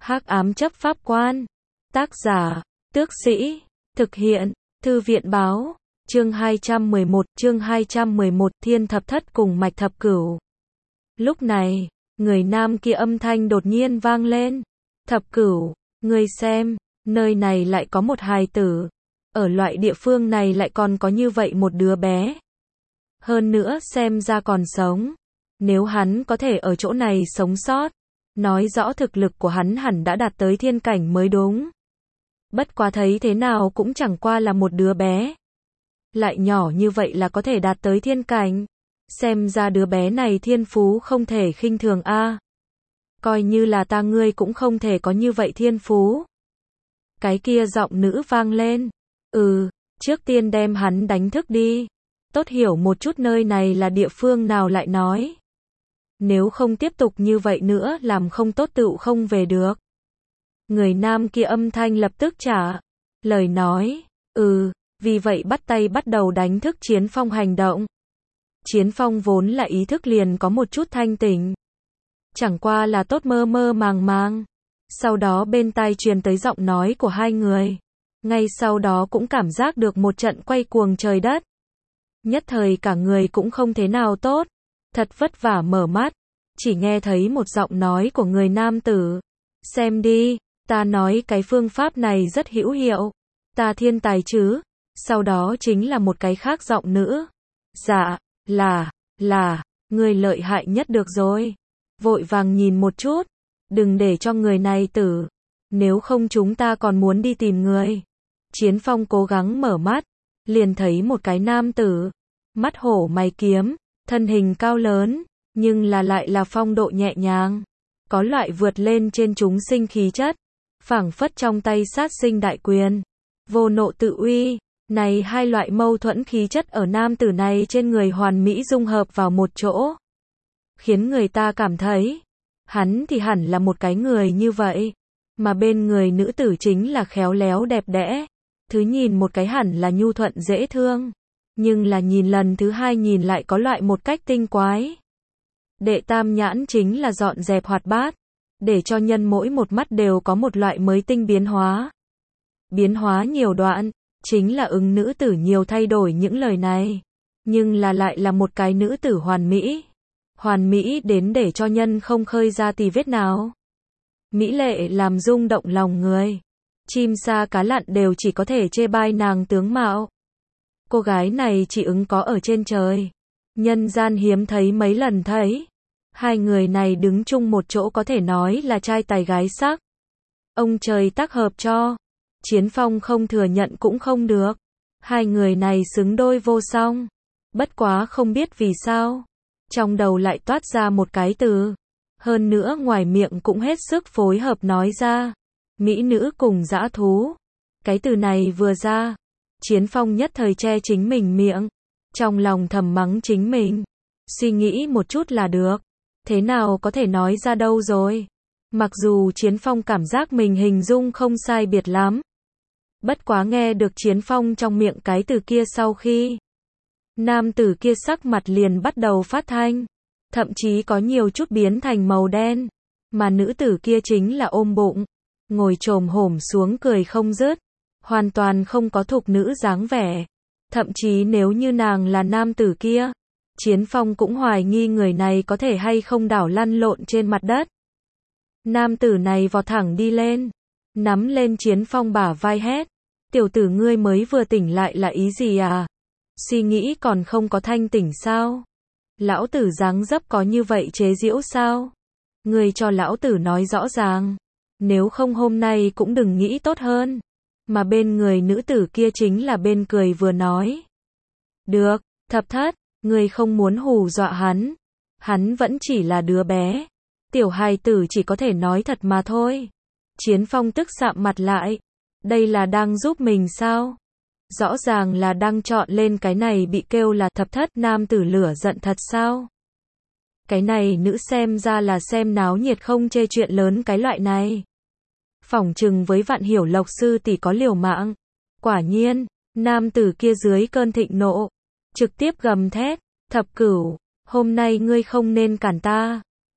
Hắc ám chấp pháp quan. Tác giả, Tước Sĩ. Thực hiện, Thư viện báo. Chương 211, Thiên Thập Thất cùng Mạch Thập Cửu. Lúc này, người nam kia âm thanh đột nhiên vang lên. Thập Cửu, ngươi xem, nơi này lại có một hài tử. Ở loại địa phương này lại còn có như vậy một đứa bé. Hơn nữa xem ra còn sống. Nếu hắn có thể ở chỗ này sống sót, nói rõ thực lực của hắn hẳn đã đạt tới thiên cảnh mới đúng. Bất quá thấy thế nào cũng chẳng qua là một đứa bé. Lại nhỏ như vậy là có thể đạt tới thiên cảnh. Xem ra đứa bé này thiên phú không thể khinh thường a. Coi như là ta ngươi cũng không thể có như vậy thiên phú. Cái kia giọng nữ vang lên. Trước tiên đem hắn đánh thức đi. Tốt hiểu một chút nơi này là địa phương nào lại nói. Nếu không tiếp tục như vậy nữa làm không tốt tựu không về được. Người nam kia âm thanh lập tức trả lời nói. Vì vậy bắt tay bắt đầu đánh thức Chiến Phong hành động. Chiến Phong vốn là ý thức liền có một chút thanh tỉnh. Chẳng qua là tốt mơ mơ màng màng. Sau đó bên tai truyền tới giọng nói của hai người. Ngay sau đó cũng cảm giác được một trận quay cuồng trời đất. Nhất thời cả người cũng không thế nào tốt. Thật vất vả mở mắt. Chỉ nghe thấy một giọng nói của người nam tử. Xem đi, ta nói cái phương pháp này rất hữu hiệu. Ta thiên tài chứ. Sau đó chính là một cái khác giọng nữ. Dạ, là, người lợi hại nhất được rồi. Vội vàng nhìn một chút. Đừng để cho người này tử. Nếu không chúng ta còn muốn đi tìm người. Chiến Phong cố gắng mở mắt. Liền thấy một cái nam tử. Mắt hổ mày kiếm. Thân hình cao lớn. Nhưng lại là phong độ nhẹ nhàng. Có loại vượt lên trên chúng sinh khí chất. Phảng phất trong tay sát sinh đại quyền. Vô nộ tự uy. Này hai loại mâu thuẫn khí chất ở nam tử này trên người hoàn mỹ dung hợp vào một chỗ. Khiến người ta cảm thấy. Hắn thì hẳn là một cái người như vậy. Mà bên người nữ tử chính là khéo léo đẹp đẽ. Thứ nhìn một cái hẳn là nhu thuận dễ thương. Nhưng là nhìn lần thứ hai nhìn lại có loại một cách tinh quái. Đệ tam nhãn chính là dọn dẹp hoạt bát. Để cho nhân mỗi một mắt đều có một loại mới tinh biến hóa. Biến hóa nhiều đoạn. Chính là ứng nữ tử nhiều thay đổi những lời này. Nhưng lại là một cái nữ tử hoàn mỹ. Hoàn mỹ đến để cho nhân không khơi ra tì vết nào. Mỹ lệ làm rung động lòng người. Chim sa cá lặn đều chỉ có thể chê bai nàng tướng mạo. Cô gái này chỉ ứng có ở trên trời. Nhân gian hiếm thấy mấy lần thấy. Hai người này đứng chung một chỗ có thể nói là trai tài gái sắc. Ông trời tác hợp cho. Chiến Phong không thừa nhận cũng không được. Hai người này xứng đôi vô song. Bất quá không biết vì sao. Trong đầu lại toát ra một cái từ. Hơn nữa ngoài miệng cũng hết sức phối hợp nói ra. Mỹ nữ cùng dã thú. Cái từ này vừa ra. Chiến Phong nhất thời che chính mình miệng. Trong lòng thầm mắng chính mình. Suy nghĩ một chút là được. Thế nào có thể nói ra đâu rồi. Mặc dù Chiến Phong cảm giác mình hình dung không sai biệt lắm. Bất quá nghe được Chiến Phong trong miệng cái từ kia sau khi. Nam tử kia sắc mặt liền bắt đầu phát thanh. Thậm chí có nhiều chút biến thành màu đen. Mà nữ tử kia chính là ôm bụng. Ngồi chồm hổm xuống cười không dứt. Hoàn toàn không có thục nữ dáng vẻ. Thậm chí nếu như nàng là nam tử kia. Chiến Phong cũng hoài nghi người này có thể hay không đảo lăn lộn trên mặt đất. Nam tử này vọt thẳng đi lên. Nắm lên Chiến Phong bả vai hét. Tiểu tử ngươi mới vừa tỉnh lại là ý gì à? Suy nghĩ còn không có thanh tỉnh sao? Lão tử dáng dấp có như vậy chế giễu sao? Ngươi cho lão tử nói rõ ràng. Nếu không hôm nay cũng đừng nghĩ tốt hơn. Mà bên người nữ tử kia chính là bên cười vừa nói. Được, Thập Thất, ngươi không muốn hù dọa hắn. Hắn vẫn chỉ là đứa bé. Tiểu hài tử chỉ có thể nói thật mà thôi. Chiến Phong tức sạm mặt lại. Đây là đang giúp mình sao? Rõ ràng là đang chọn lên cái này bị kêu là Thập Thất nam tử lửa giận thật sao? Cái này nữ xem ra là xem náo nhiệt không chê chuyện lớn cái loại này. Phỏng chừng với Vạn Hiểu Lộc sư tỷ có liều mạng. Quả nhiên, nam tử kia dưới cơn thịnh nộ. Trực tiếp gầm thét. Thập Cửu, hôm nay ngươi không nên cản ta.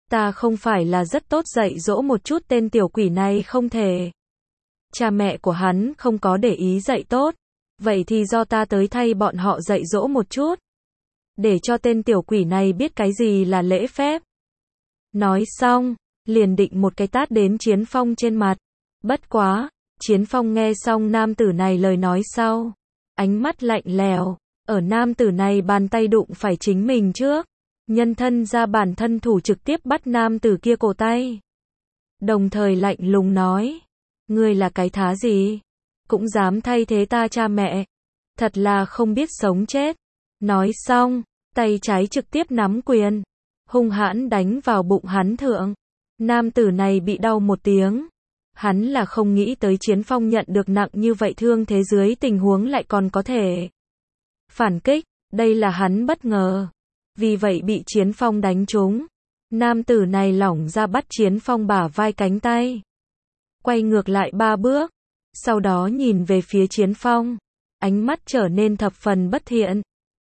Ta không phải là rất tốt dạy dỗ một chút tên tiểu quỷ này không thể. Cha mẹ của hắn không có để ý dạy tốt. Vậy thì do ta tới thay bọn họ dạy dỗ một chút. Để cho tên tiểu quỷ này biết cái gì là lễ phép. Nói xong, liền định một cái tát đến Chiến Phong trên mặt. Bất quá, Chiến Phong nghe xong nam tử này lời nói sau. Ánh mắt lạnh lẽo, ở nam tử này bàn tay đụng phải chính mình trước. Nhân thân ra bản thân thủ trực tiếp bắt nam tử kia cổ tay. Đồng thời lạnh lùng nói. Ngươi là cái thá gì? Cũng dám thay thế ta cha mẹ. Thật là không biết sống chết. Nói xong, tay trái trực tiếp nắm quyền. Hung hãn đánh vào bụng hắn thượng. Nam tử này bị đau một tiếng. Hắn là không nghĩ tới Chiến Phong nhận được nặng như vậy thương thế dưới tình huống lại còn có thể phản kích. Đây là hắn bất ngờ. Vì vậy bị Chiến Phong đánh trúng. Nam tử này lỏng ra bắt Chiến Phong bả vai cánh tay. Quay ngược lại 3 bước. Sau đó nhìn về phía Chiến Phong. Ánh mắt trở nên thập phần bất thiện.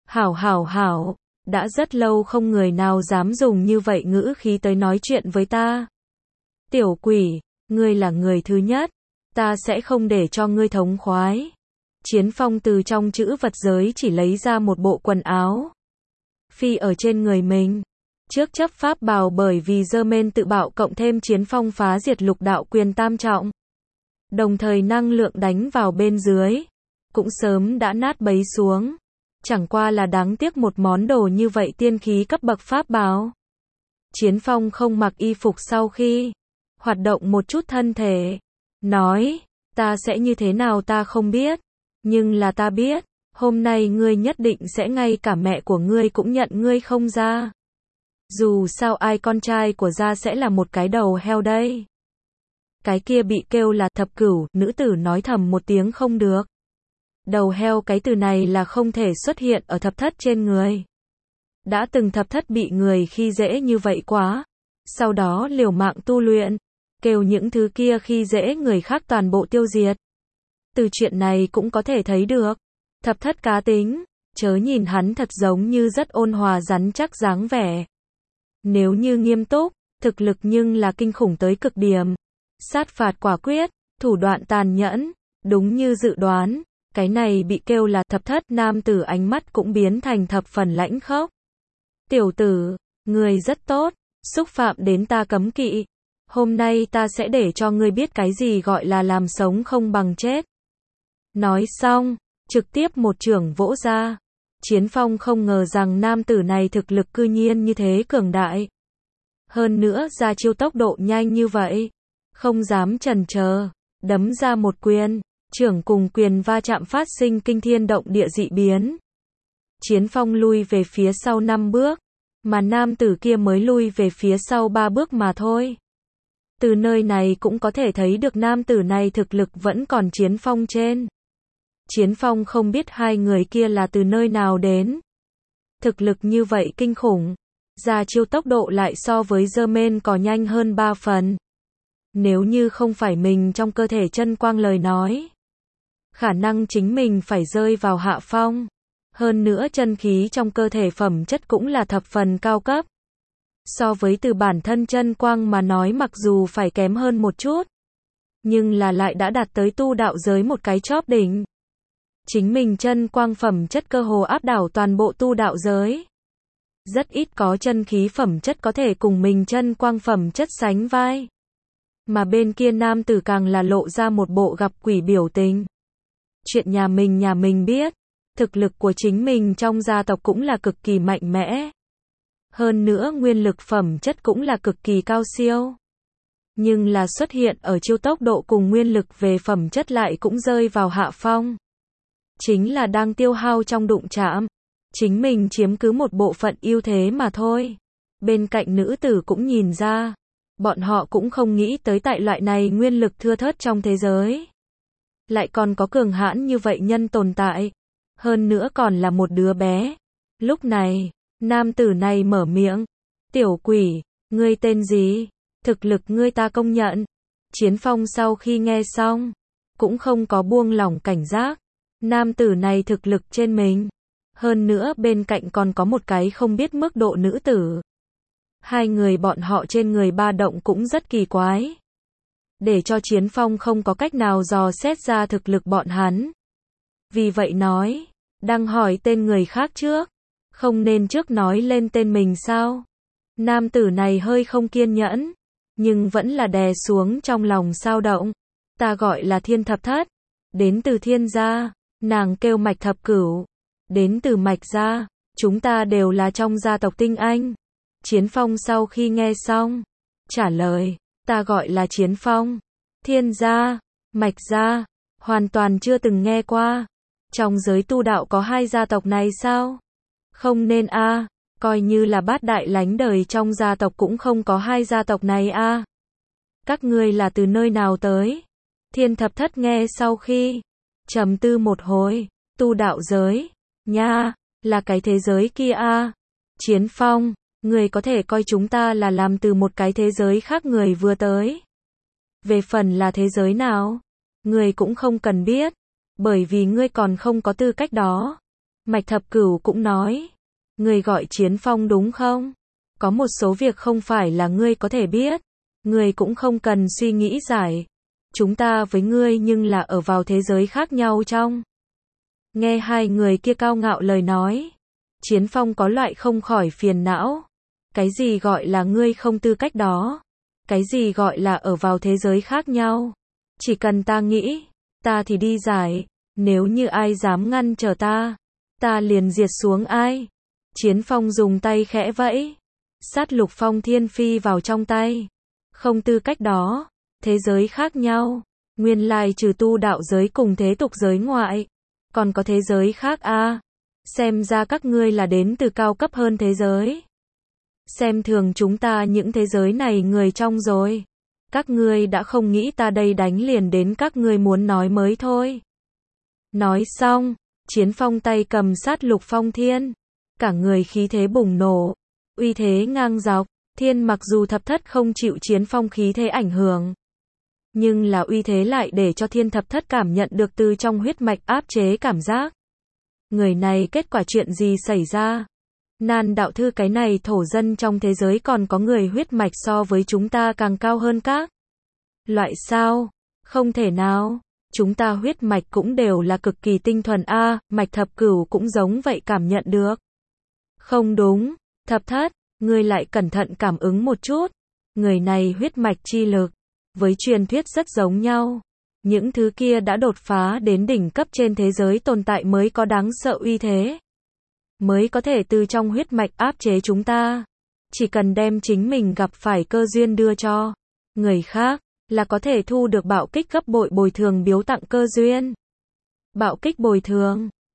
Hảo. Đã rất lâu không người nào dám dùng như vậy ngữ khí tới nói chuyện với ta. Tiểu quỷ, ngươi là người thứ nhất. Ta sẽ không để cho ngươi thống khoái. Chiến Phong từ trong chữ vật giới chỉ lấy ra một bộ quần áo. Phi ở trên người mình. Trước chấp pháp bào bởi vì dơ men tự bạo cộng thêm Chiến Phong phá diệt lục đạo quyền tam trọng. Đồng thời năng lượng đánh vào bên dưới. Cũng sớm đã nát bấy xuống. Chẳng qua là đáng tiếc một món đồ như vậy tiên khí cấp bậc pháp bào. Chiến Phong không mặc y phục sau khi hoạt động một chút thân thể. Nói, ta sẽ như thế nào ta không biết. Nhưng là ta biết, hôm nay ngươi nhất định sẽ ngay cả mẹ của ngươi cũng nhận ngươi không ra. Dù sao ai con trai của gia sẽ là một cái đầu heo đây. Cái kia bị kêu là thập cửu, nữ tử nói thầm một tiếng không được. Đầu heo cái từ này là không thể xuất hiện ở thập thất trên người. Đã từng thập thất bị người khi dễ như vậy quá. Sau đó liều mạng tu luyện. Kêu những thứ kia khi dễ người khác toàn bộ tiêu diệt. Từ chuyện này cũng có thể thấy được. Thập thất cá tính. Chớ nhìn hắn thật giống như rất ôn hòa rắn chắc dáng vẻ. Nếu như nghiêm túc, thực lực nhưng là kinh khủng tới cực điểm. Sát phạt quả quyết, thủ đoạn tàn nhẫn. Đúng như dự đoán. Cái này bị kêu là thập thất nam tử ánh mắt cũng biến thành thập phần lãnh khốc. Tiểu tử, người rất tốt, xúc phạm đến ta cấm kỵ. Hôm nay ta sẽ để cho ngươi biết cái gì gọi là làm sống không bằng chết. Nói xong, trực tiếp một chưởng vỗ ra. Chiến Phong không ngờ rằng nam tử này thực lực cư nhiên như thế cường đại. Hơn nữa ra chiêu tốc độ nhanh như vậy. Không dám chần chờ, đấm ra một quyền. Chưởng cùng quyền va chạm phát sinh kinh thiên động địa dị biến. Chiến Phong lui về phía sau 5 bước, mà nam tử kia mới lui về phía sau 3 bước mà thôi. Từ nơi này cũng có thể thấy được nam tử này thực lực vẫn còn Chiến Phong trên. Chiến Phong không biết hai người kia là từ nơi nào đến. Thực lực như vậy kinh khủng, ra chiêu tốc độ lại so với dơ men có nhanh hơn 3 phần. Nếu như không phải mình trong cơ thể chân quang lời nói, khả năng chính mình phải rơi vào hạ phong. Hơn nữa chân khí trong cơ thể phẩm chất cũng là thập phần cao cấp. So với từ bản thân chân quang mà nói mặc dù phải kém hơn một chút, nhưng là lại đã đạt tới tu đạo giới một cái chóp đỉnh. Chính mình chân quang phẩm chất cơ hồ áp đảo toàn bộ tu đạo giới. Rất ít có chân khí phẩm chất có thể cùng mình chân quang phẩm chất sánh vai. Mà bên kia nam tử càng là lộ ra một bộ gặp quỷ biểu tình. Chuyện nhà mình biết, thực lực của chính mình trong gia tộc cũng là cực kỳ mạnh mẽ. Hơn nữa nguyên lực phẩm chất cũng là cực kỳ cao siêu. Nhưng là xuất hiện ở chiêu tốc độ cùng nguyên lực về phẩm chất lại cũng rơi vào hạ phong. Chính là đang tiêu hao trong đụng chạm. Chính mình chiếm cứ một bộ phận ưu thế mà thôi. Bên cạnh nữ tử cũng nhìn ra. Bọn họ cũng không nghĩ tới tại loại này nguyên lực thưa thớt trong thế giới. Lại còn có cường hãn như vậy nhân tồn tại. Hơn nữa còn là một đứa bé. Lúc này, nam tử này mở miệng. Tiểu quỷ, ngươi tên gì? Thực lực ngươi ta công nhận. Chiến Phong sau khi nghe xong, cũng không có buông lỏng cảnh giác. Nam tử này thực lực trên mình. Hơn nữa bên cạnh còn có một cái không biết mức độ nữ tử. Hai người bọn họ trên người ba động cũng rất kỳ quái. Để cho Chiến Phong không có cách nào dò xét ra thực lực bọn hắn. Vì vậy nói, đang hỏi tên người khác trước, không nên trước nói lên tên mình sao? Nam tử này hơi không kiên nhẫn, nhưng vẫn là đè xuống trong lòng xao động. Ta gọi là Thiên Thập Thất, đến từ Thiên gia, nàng kêu Mạch Thập Cửu, đến từ Mạch gia, chúng ta đều là trong gia tộc tinh anh. Chiến Phong sau khi nghe xong, trả lời, ta gọi là Chiến Phong, Thiên gia, Mạch gia, hoàn toàn chưa từng nghe qua. Trong giới tu đạo có hai gia tộc này sao? Không nên a, coi như là bát đại lánh đời trong gia tộc cũng không có hai gia tộc này a. Các ngươi là từ nơi nào tới? Thiên Thập Thất nghe sau khi trầm tư một hồi, tu đạo giới, nha, là cái thế giới kia a. Chiến Phong, người có thể coi chúng ta là làm từ một cái thế giới khác người vừa tới. Về phần là thế giới nào, người cũng không cần biết, bởi vì ngươi còn không có tư cách đó. Mạch Thập Cửu cũng nói, ngươi gọi Chiến Phong đúng không? Có một số việc không phải là ngươi có thể biết, ngươi cũng không cần suy nghĩ giải. Chúng ta với ngươi nhưng là ở vào thế giới khác nhau trong. Nghe hai người kia cao ngạo lời nói, Chiến Phong có loại không khỏi phiền não. Cái gì gọi là ngươi không tư cách đó? Cái gì gọi là ở vào thế giới khác nhau? Chỉ cần ta nghĩ, ta thì đi giải. Nếu như ai dám ngăn trở ta liền diệt xuống ai. Chiến Phong dùng tay khẽ vẫy, sát lục phong thiên phi vào trong tay. Không tư cách đó, thế giới khác nhau, nguyên lai trừ tu đạo giới cùng thế tục giới ngoại, còn có thế giới khác a. Xem ra các ngươi là đến từ cao cấp hơn thế giới. Xem thường chúng ta những thế giới này người trong rồi. Các ngươi đã không nghĩ ta đây đánh liền đến các ngươi muốn nói mới thôi. Nói xong, Chiến Phong tay cầm sát lục phong thiên, cả người khí thế bùng nổ, uy thế ngang dọc. Thiên mặc dù thập thất không chịu Chiến Phong khí thế ảnh hưởng, nhưng là uy thế lại để cho Thiên Thập Thất cảm nhận được từ trong huyết mạch áp chế cảm giác. Người này kết quả chuyện gì xảy ra? Nan đạo thư cái này thổ dân trong thế giới còn có người huyết mạch so với chúng ta càng cao hơn các loại sao? Không thể nào, chúng ta huyết mạch cũng đều là cực kỳ tinh thuần a. Mạch Thập Cửu cũng giống vậy cảm nhận được. Không đúng, Thập Thất, ngươi lại cẩn thận cảm ứng một chút. Người này huyết mạch chi lực với truyền thuyết rất giống nhau. Những thứ kia đã đột phá đến đỉnh cấp trên thế giới tồn tại mới có đáng sợ uy thế, mới có thể từ trong huyết mạch áp chế chúng ta. Chỉ cần đem chính mình gặp phải cơ duyên đưa cho người khác, là có thể thu được bạo kích gấp bội bồi thường biếu tặng cơ duyên. Bạo kích bồi thường,